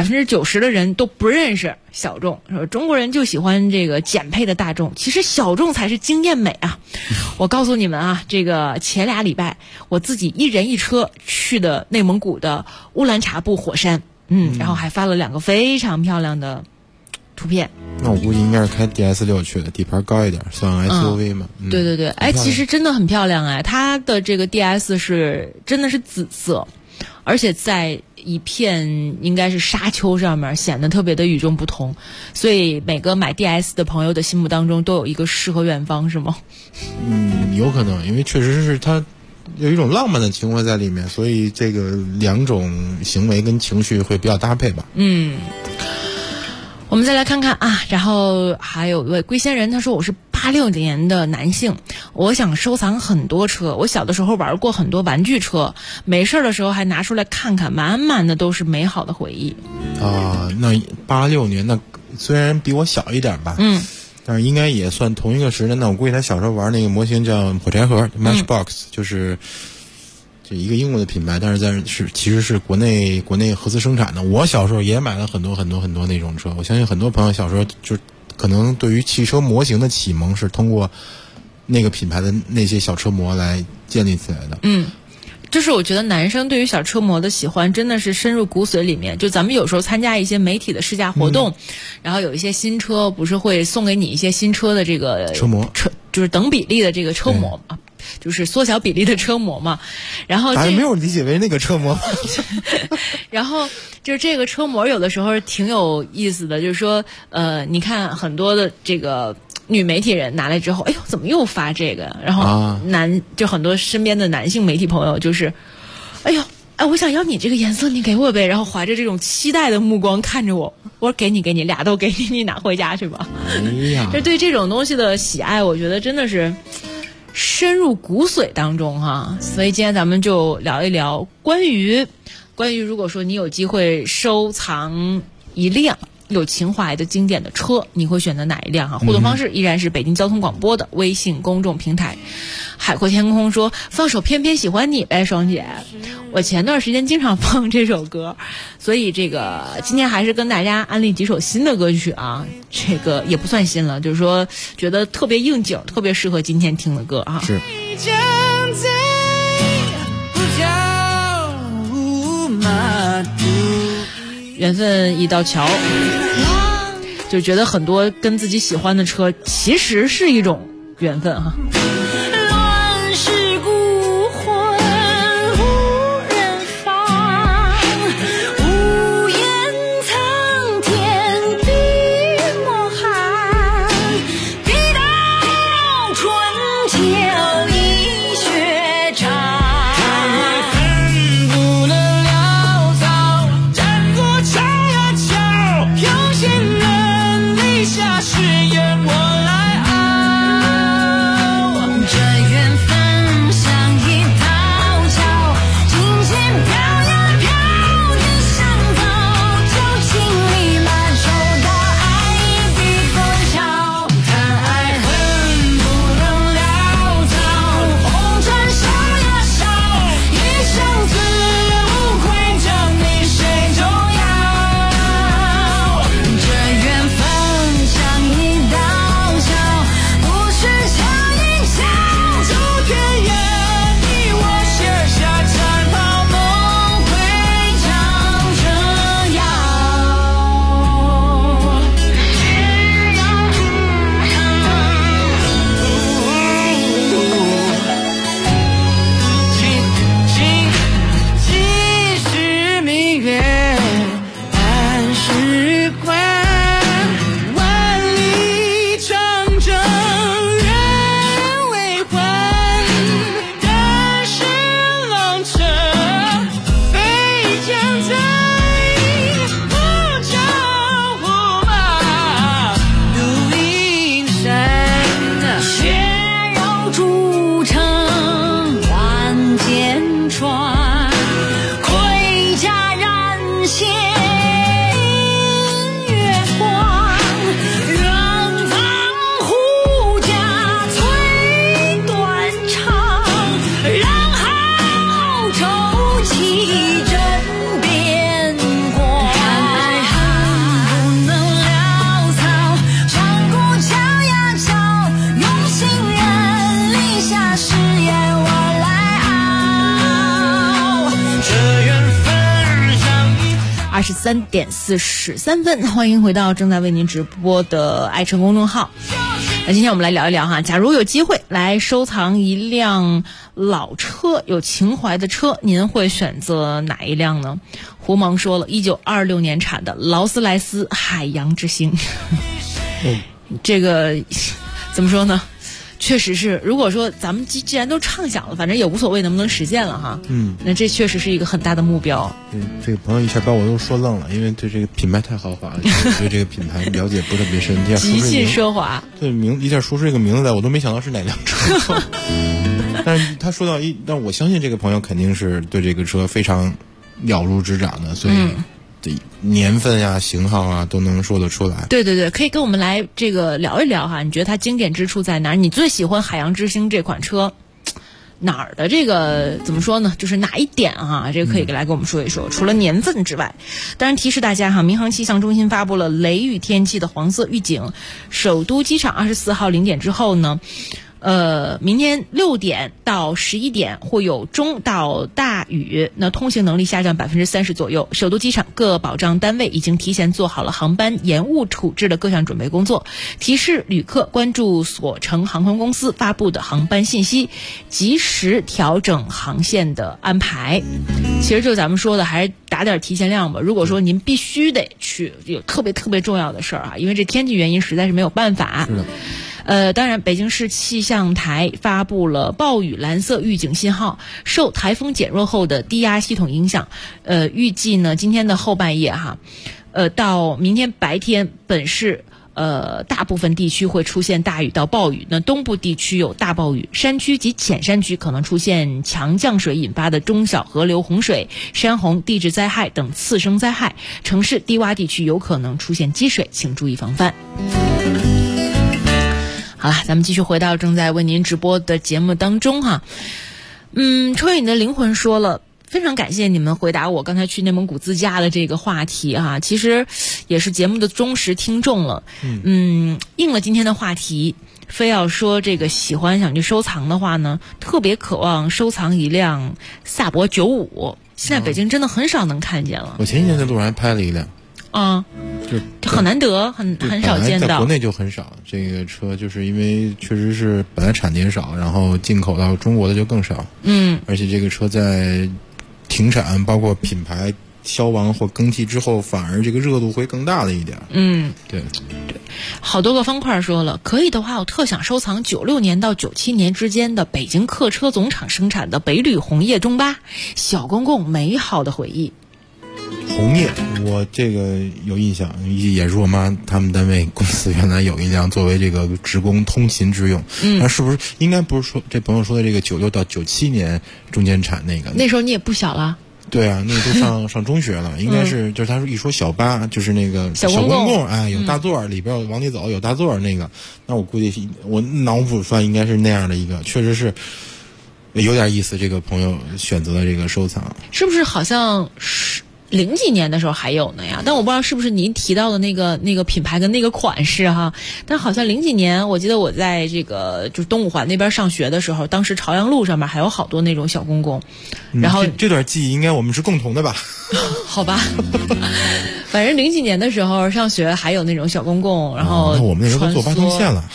90%的人都不认识小众，说中国人就喜欢这个简配的大众，其实小众才是惊艳美啊！我告诉你们啊，这个前2礼拜我自己1人1车去的内蒙古的乌兰察布火山，然后还发了2个非常漂亮的图片。 那我估计应该是开 DS6 去的，底盘高一点，像 SUV 嘛。 对，其实真的很漂亮它的这个 DS 真的是紫色，而且在一片应该是沙丘上面显得特别的与众不同，所以每个买 DS 的朋友的心目当中都有一个诗和远方，是吗？ 有可能，因为确实是它有一种浪漫的情怀在里面，所以这个2种行为跟情绪会比较搭配吧。 我们再来看看啊，然后还有一位龟仙人，他说我是86年的男性，我想收藏很多车，我小的时候玩过很多玩具车，没事的时候还拿出来看看，满满的都是美好的回忆。 那86年那虽然比我小一点吧， 但是应该也算同一个时代。那我估计他小时候玩那个模型叫火柴盒 Matchbox，就是这一个英国的品牌，但是其实是国内合资生产的。我小时候也买了很多那种车，我相信很多朋友小时候就可能对于汽车模型的启蒙是通过那个品牌的那些小车模来建立起来的。 就是我觉得男生对于小车模的喜欢真的是深入骨髓里面。就咱们有时候参加一些媒体的试驾活动，然后有一些新车不是会送给你一些新车的这个车模， 就是等比例的这个车模嘛，就是缩小比例的车模嘛。然后没有理解为那个车模。 然后就是这个车模有的时候挺有意思的，就是说你看很多的这个女媒体人拿来之后，哎呦，怎么又发这个？然后就很多身边的男性媒体朋友就是，哎呦，我想要你这个颜色，你给我呗。然后怀着这种期待的目光看着我，我说给你，俩都给你，你拿回家去吧。 哎呀， 就对这种东西的喜爱，我觉得真的是深入骨髓当中哈。所以今天咱们就聊一聊关于如果说你有机会收藏一辆有情怀的经典的车，你会选择哪一辆？互动方式依然是北京交通广播的微信公众平台。海阔天空说放首偏偏喜欢你呗，双姐，我前段时间经常放这首歌，所以这个今天还是跟大家安利几首新的歌曲啊，这个也不算新了，就是说觉得特别应景，特别适合今天听的歌啊。 是缘分一道桥，就觉得很多跟自己喜欢的车其实是一种缘分哈。 乱世孤魂无人放，无言苍天碧墨寒，笔到春秋一血长。 23:43，欢迎回到正在为您直播的爱车公众号。那今天我们来聊一聊哈，假如有机会来收藏一辆老车，有情怀的车，您会选择哪一辆呢？胡蒙说了，1926年产的劳斯莱斯海洋之星。这个怎么说呢？确实是，如果说咱们既然都畅想了，反正也无所谓能不能实现了哈。那这确实是一个很大的目标。 这个朋友一下把我都说愣了，因为对这个品牌太豪华了，对这个品牌了解不是特别深。 极尽奢华。 对一下说出这个名字来，我都没想到是哪辆车。但是他说到但我相信这个朋友肯定是对这个车非常了如指掌的，所以年份呀、型号啊都能说得出来。 对对对，可以跟我们来这个聊一聊哈，你觉得它经典之处在哪儿？你最喜欢海洋之星这款车哪儿的这个怎么说呢？就是哪一点啊？这个可以来跟我们说一说。除了年份之外，当然提示大家哈，民航气象中心发布了雷雨天气的黄色预警。首都机场24号0点之后呢，明天6点到11点会有中到大雨，那通行能力下降30%左右。首都机场各保障单位已经提前做好了航班延误处置的各项准备工作，提示旅客关注所乘航空公司发布的航班信息，及时调整航线的安排。其实就咱们说的，还是打点提前量吧。如果说您必须得去，有特别特别重要的事儿啊，因为这天气原因实在是没有办法。 是的。 当然，北京市气象台发布了暴雨蓝色预警信号，受台风减弱后的低压系统影响，预计呢今天的后半夜哈，到明天白天，本市大部分地区会出现大雨到暴雨，那东部地区有大暴雨，山区及浅山区可能出现强降水引发的中小河流洪水、山洪、地质灾害等次生灾害，城市低洼地区有可能出现积水，请注意防范。好了，咱们继续回到正在为您直播的节目当中哈。穿越你的灵魂说了，非常感谢你们回答我刚才去内蒙古自驾的这个话题哈，其实也是节目的忠实听众了。应了今天的话题，非要说这个喜欢想去收藏的话呢，特别渴望收藏一辆萨博95，现在北京真的很少能看见了。 我前几天在路上还拍了一辆。 就很难得，很少见到。 在国内就很少，这个车就是因为确实是本来产点少，然后进口到中国的就更少。而且这个车在停产，包括品牌消亡或更替之后，反而这个热度会更大了一点。对。 好多个方块说了，可以的话，我特想收藏96年到97年之间的北京客车总厂生产的北旅红叶中巴，小公共美好的回忆。 红叶，我这个有印象，也是我妈他们单位公司原来有一辆作为这个职工通勤之用。那是不是应该不是说这朋友说的这个96到97年中间产那个？ 那时候你也不小了。 对啊，那都上中学了，应该是就是他说一说小巴，就是那个小公共，哎，有大座里边往里走有大座那个，那我估计我脑补出来应该是那样的一个，确实是有点意思。这个朋友选择了这个收藏， 是不是好像是00几年的时候还有呢呀？但我不知道是不是您提到的那个品牌跟那个款式哈。但好像00几年，我记得我在这个就是东五环那边上学的时候，当时朝阳路上面还有好多那种小公共。然后这段记忆应该我们是共同的吧？ 好吧，反正00几年的时候上学还有那种小公共，然后那我们那时候都坐8通线了。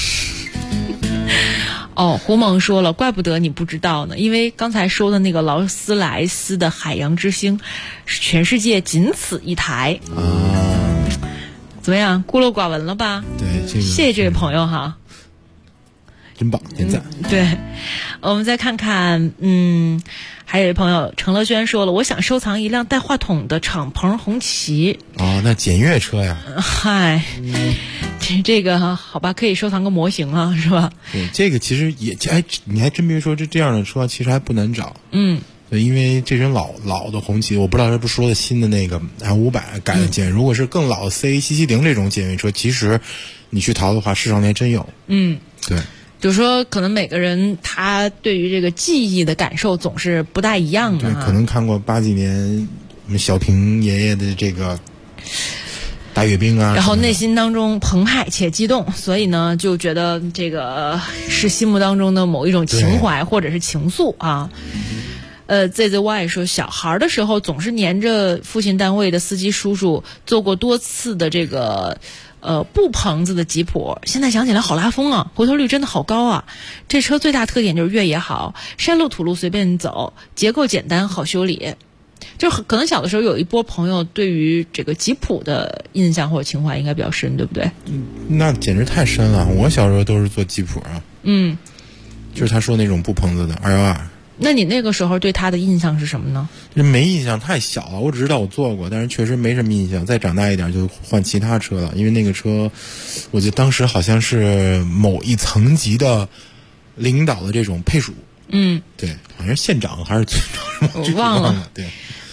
胡蒙说了，怪不得你不知道呢，因为刚才说的那个劳斯莱斯的海洋之星是全世界仅此一台怎么样，孤陋寡闻了吧？ 对，这个谢谢这位朋友哈， 真棒，点赞。 对，我们再看看，还有一位朋友程乐轩说了，我想收藏一辆带话筒的敞篷红旗。 那检阅车呀。 嗨，这个好吧，可以收藏个模型啊，是吧？ 对，这个其实也你还真别说，这样的车其实还不难找。对，因为这种老的红旗，我不知道是不是说的新的那个500改的检，如果是更老的 CA770这种检阅车，其实你去淘的话，市场里还真有。对。 就是说，可能每个人他对于这个记忆的感受总是不大一样的。 对，可能看过80几年我们小平爷爷的这个大阅兵啊， 然后内心当中澎湃且激动，所以呢，就觉得这个是心目当中的某一种情怀或者是情愫啊。ZZY 说，小孩的时候总是黏着父亲单位的司机叔叔，坐过多次的这个布棚子的吉普，现在想起来好拉风啊，回头率真的好高啊。这车最大特点就是越野好，山路土路随便走，结构简单好修理。就是可能小的时候有一波朋友对于这个吉普的印象或者情怀应该比较深，对不对？ 那简直太深了，我小时候都是坐吉普啊。就是他说那种布棚子的212。 那你那个时候对他的印象是什么呢？ 没印象，太小了。我只知道我坐过，但是确实没什么印象。再长大一点就换其他车了，因为那个车，我记得当时好像是某一层级的领导的这种配属。 对， 好像是县长还是我忘了。 对。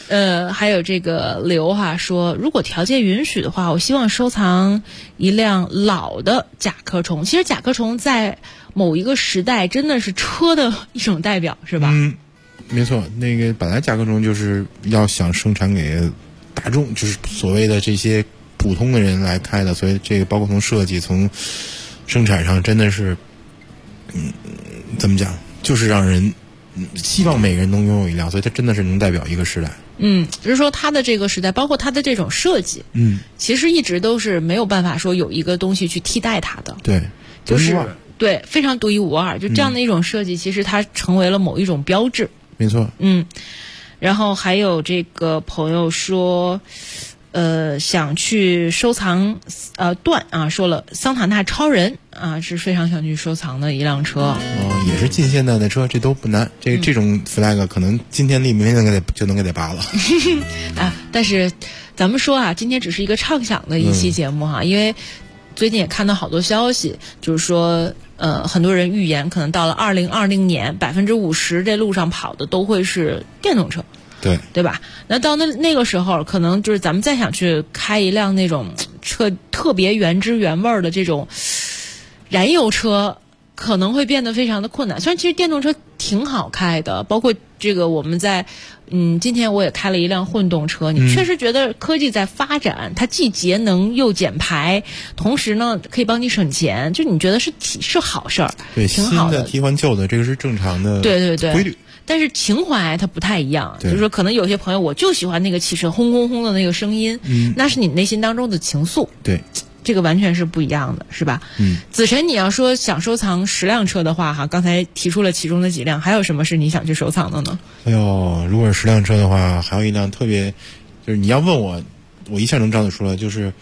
还有这个刘说，如果条件允许的话，我希望收藏一辆老的甲壳虫。其实甲壳虫在某一个时代真的是车的一种代表，是吧？ 嗯，没错。那个本来甲壳虫就是要想生产给大众，就是所谓的这些普通的人来开的，所以这个包括从设计、从生产上，真的是，怎么讲，就是让人希望每个人能拥有一辆，所以它真的是能代表一个时代。 只是说它的这个时代，包括它的这种设计，其实一直都是没有办法说有一个东西去替代它的。 对， 就是对非常独一无二，就这样的一种设计，其实它成为了某一种标志。 没错。 然后还有这个朋友说，想去收藏说了桑塔纳超人是非常想去收藏的一辆车。 也是近现代的车，这都不难。这种 flag 可能今天立，明天就能给它拔了。 但是咱们说今天只是一个畅想的一期节目因为最近也看到好多消息，就是说很多人预言可能到了2020年50%这路上跑的都会是电动车。 对吧？那到那个时候，可能就是咱们再想去开一辆那种特别原汁原味的这种燃油车，可能会变得非常的困难。虽然其实电动车挺好开的，包括这个我们在今天我也开了一辆混动车，你确实觉得科技在发展，它既节能又减排，同时呢可以帮你省钱，就你觉得是好事儿， 对， 挺好的。 新的替换旧的，这个是正常的规律。 但是情怀它不太一样，就是说可能有些朋友我就喜欢那个汽车轰轰轰的那个声音，那是你内心当中的情愫。 对， 这个完全是不一样的，是吧？子晨，你要说想收藏10辆车的话刚才提出了其中的几辆，还有什么是你想去收藏的呢？ 如果是10辆车的话，还有一辆特别，就是你要问我一下能找得出来，就是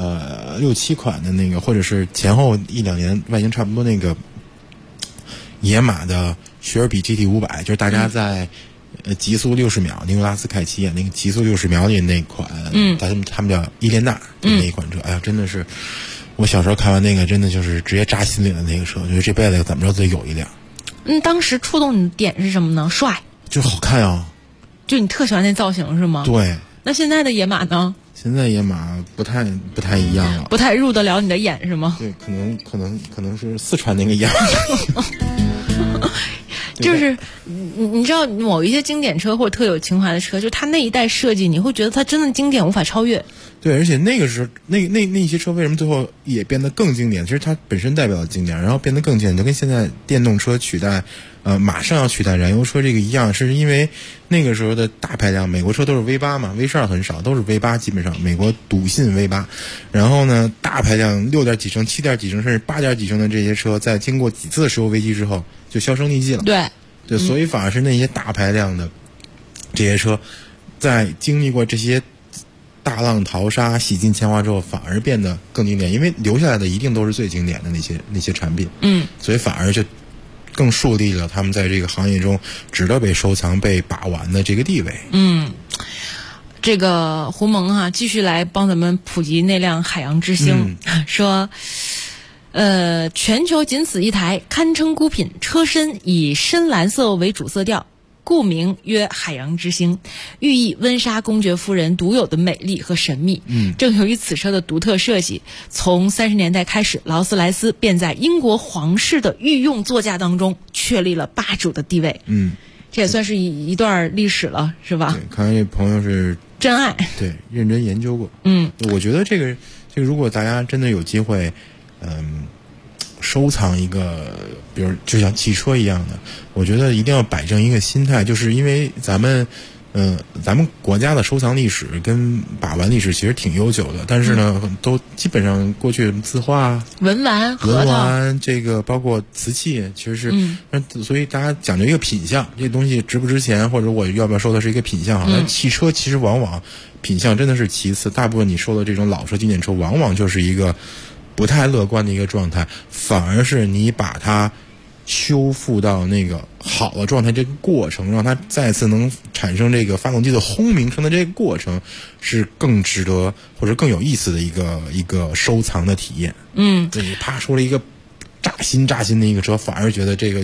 6、7款的那个，或者是前后1-2年外形差不多那个野马的雪尔比 GT500，就是大家在极速60秒，尼古拉斯凯奇演那个极速60秒里那款，他们叫伊莲娜那一款车，哎呀，真的是我小时候看完那个，真的就是直接扎心里的那个车，我觉得这辈子怎么着得有一辆。 当时触动你的点是什么呢？帅， 就好看啊，就你特喜欢那造型是吗？ 对。 那现在的野马呢？ 现在野马不太一样了， 不太入得了你的眼是吗？ 对，可能是四川那个样。 就是你知道某一些经典车或者特有情怀的车，就它那一代设计，你会觉得它真的经典无法超越。 对，而且那个时候那些车为什么最后也变得更经典？其实它本身代表了经典，然后变得更经典，就跟现在电动车取代马上要取代燃油车这个一样，是因为那个时候的大排量美国车都是 V8 嘛 ，V12 很少，都是 V8，基本上美国笃信 V8。然后呢，大排量6点几升、7点几升甚至8点几升的这些车，在经过几次的石油危机之后就销声匿迹了。对，所以反而是那些大排量的这些车，在经历过这些大浪淘沙、洗尽铅华之后，反而变得更经典，因为留下来的一定都是最经典的那些产品。所以反而就更树立了他们在这个行业中值得被收藏、被把玩的这个地位。 这个胡蒙继续来帮咱们普及那辆海洋之星，说全球仅此一台，堪称孤品，车身以深蓝色为主色调，故名曰海洋之星，寓意温莎公爵夫人独有的美丽和神秘。正由于此车的独特设计，从30年代开始，劳斯莱斯便在英国皇室的御用座驾当中确立了霸主的地位。这也算是一段历史了，是吧？ 对，看来这朋友是真爱， 对，认真研究过。我觉得这个如果大家真的有机会收藏一个，比如就像汽车一样的，我觉得一定要摆正一个心态，就是因为咱们国家的收藏历史跟把玩历史其实挺悠久的，但是呢，都基本上过去字画、 文玩这个包括瓷器，其实是，所以大家讲究一个品相，这东西值不值钱，或者我要不要收的是一个品相好。但汽车其实往往品相真的是其次，大部分你收的这种老车、经典车，往往就是一个不太乐观的一个状态，反而是你把它修复到那个好的状态，这个过程让它再次能产生这个发动机的轰鸣声的这个过程，是更值得或者更有意思的一个收藏的体验。对，啪说了一个扎心的一个车，反而觉得这个就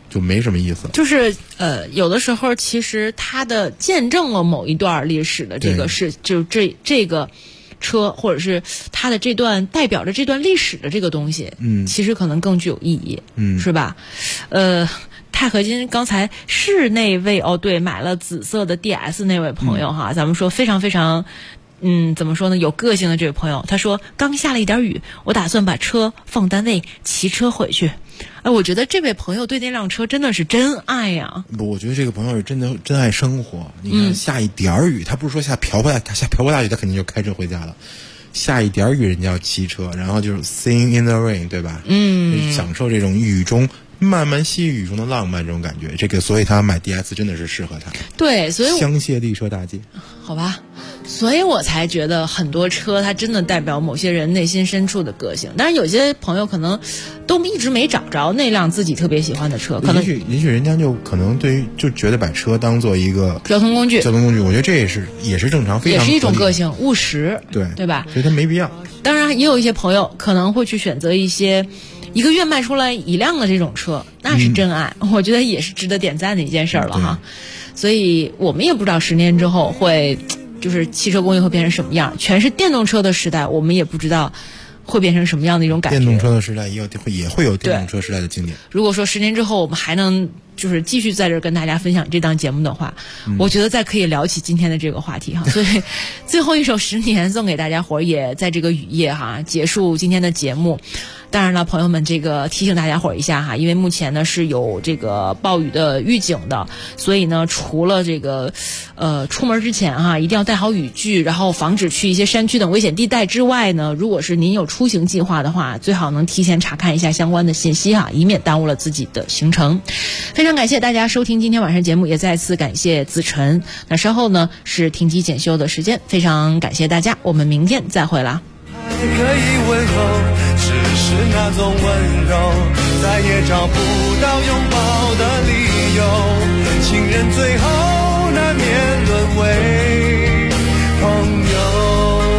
就没什么意思。 就是有的时候其实它的见证了某一段历史的这个是就这个车，或者是它的这段代表着这段历史的这个东西，其实可能更具有意义，是吧？钛合金刚才是那位对买了紫色的 DS 那位朋友哈，咱们说非常非常怎么说呢，有个性的这位朋友，他说刚下了一点雨，我打算把车放单位骑车回去。我觉得这位朋友对那辆车真的是真爱呀！ 我觉得这个朋友是真爱生活。你看下一点雨，他不是说下瓢泼大雨，他肯定就开车回家了。下一点雨，人家要骑车，然后就是 sing in the rain， 对吧？享受这种雨中慢慢细雨中的浪漫这种感觉。这个，所以他买 DS 真的是适合他。对，所以香榭丽舍大街。 好吧。所以我才觉得很多车它真的代表某些人内心深处的个性，但是有些朋友可能都一直没找着那辆自己特别喜欢的车，可能也许人家就可能对于就觉得把车当做一个交通工具， 我觉得这也是正常，非常也是一种个性，务实，对吧？ 所以他没必要。 当然也有一些朋友可能会去选择一些一个月卖出来1辆的这种车，那是真爱，我觉得也是值得点赞的一件事了哈。所以我们也不知道10年之后会。就是汽车工业会变成什么样？全是电动车的时代，我们也不知道会变成什么样的一种感觉。 电动车的时代也会有电动车时代的经典。 如果说10年之后我们还能就是继续在这儿跟大家分享这档节目的话，我觉得再可以聊起今天的这个话题哈。所以最后一首《10年》送给大家伙，也在这个雨夜哈结束今天的节目。当然了，朋友们，这个提醒大家伙一下哈，因为目前呢是有这个暴雨的预警的，所以呢，除了这个出门之前哈，一定要带好雨具，然后防止去一些山区等危险地带之外呢，如果是您有出行计划的话，最好能提前查看一下相关的信息哈，以免耽误了自己的行程。非常感谢大家收听今天晚上节目，也再次感谢子晨。那稍后呢是停机检修的时间，非常感谢大家，我们明天再会啦。 可以问候，只是那种温柔，再也找不到拥抱的理由。情人最后难免沦为朋友。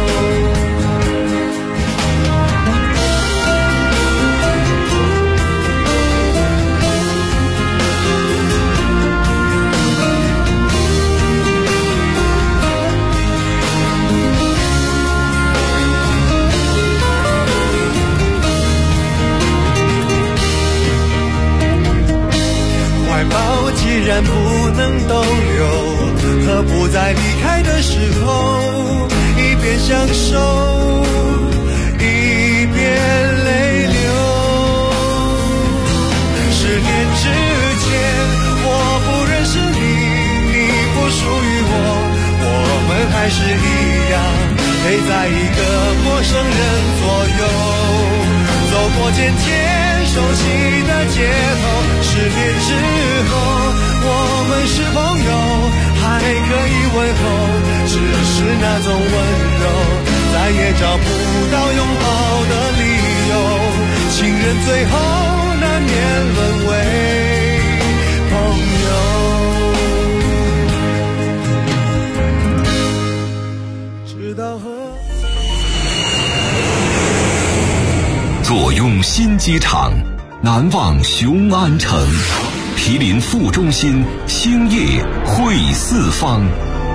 怀抱既然不能逗留，何不在离开的时候一边享受一边泪流。10年之前我不认识你，你不属于我们还是一样陪在一个陌生人左右，走过渐渐熟悉的街头。10年之后我们是朋友，还可以问候，只是那种温柔再也找不到拥抱的理由。情人最后难免沦为朋友，直到坐拥新机场，难忘雄安城，毗邻副中心，兴业汇四方。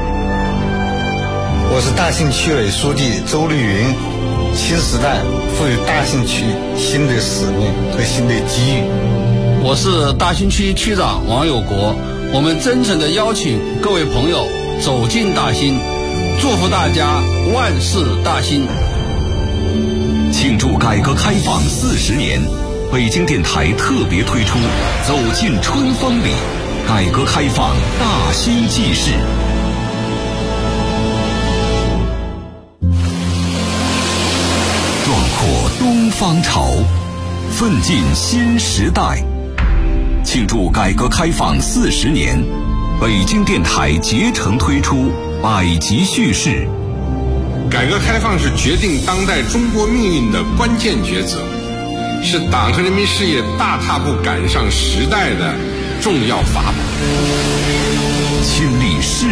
我是大兴区委书记周绿云。新时代赋予大兴区新的使命和新的机遇。 我是大兴区区长王有国。我们真诚地邀请各位朋友走进大兴，祝福大家万事大兴。 庆祝改革开放40年，北京电台特别推出走进春风里，改革开放大兴纪事。壮阔东方潮，奋进新时代。庆祝改革开放40年，北京电台竭诚推出百集叙事。 改革开放是决定当代中国命运的关键抉择，是党和人民事业大踏步赶上时代的重要法宝。 倾力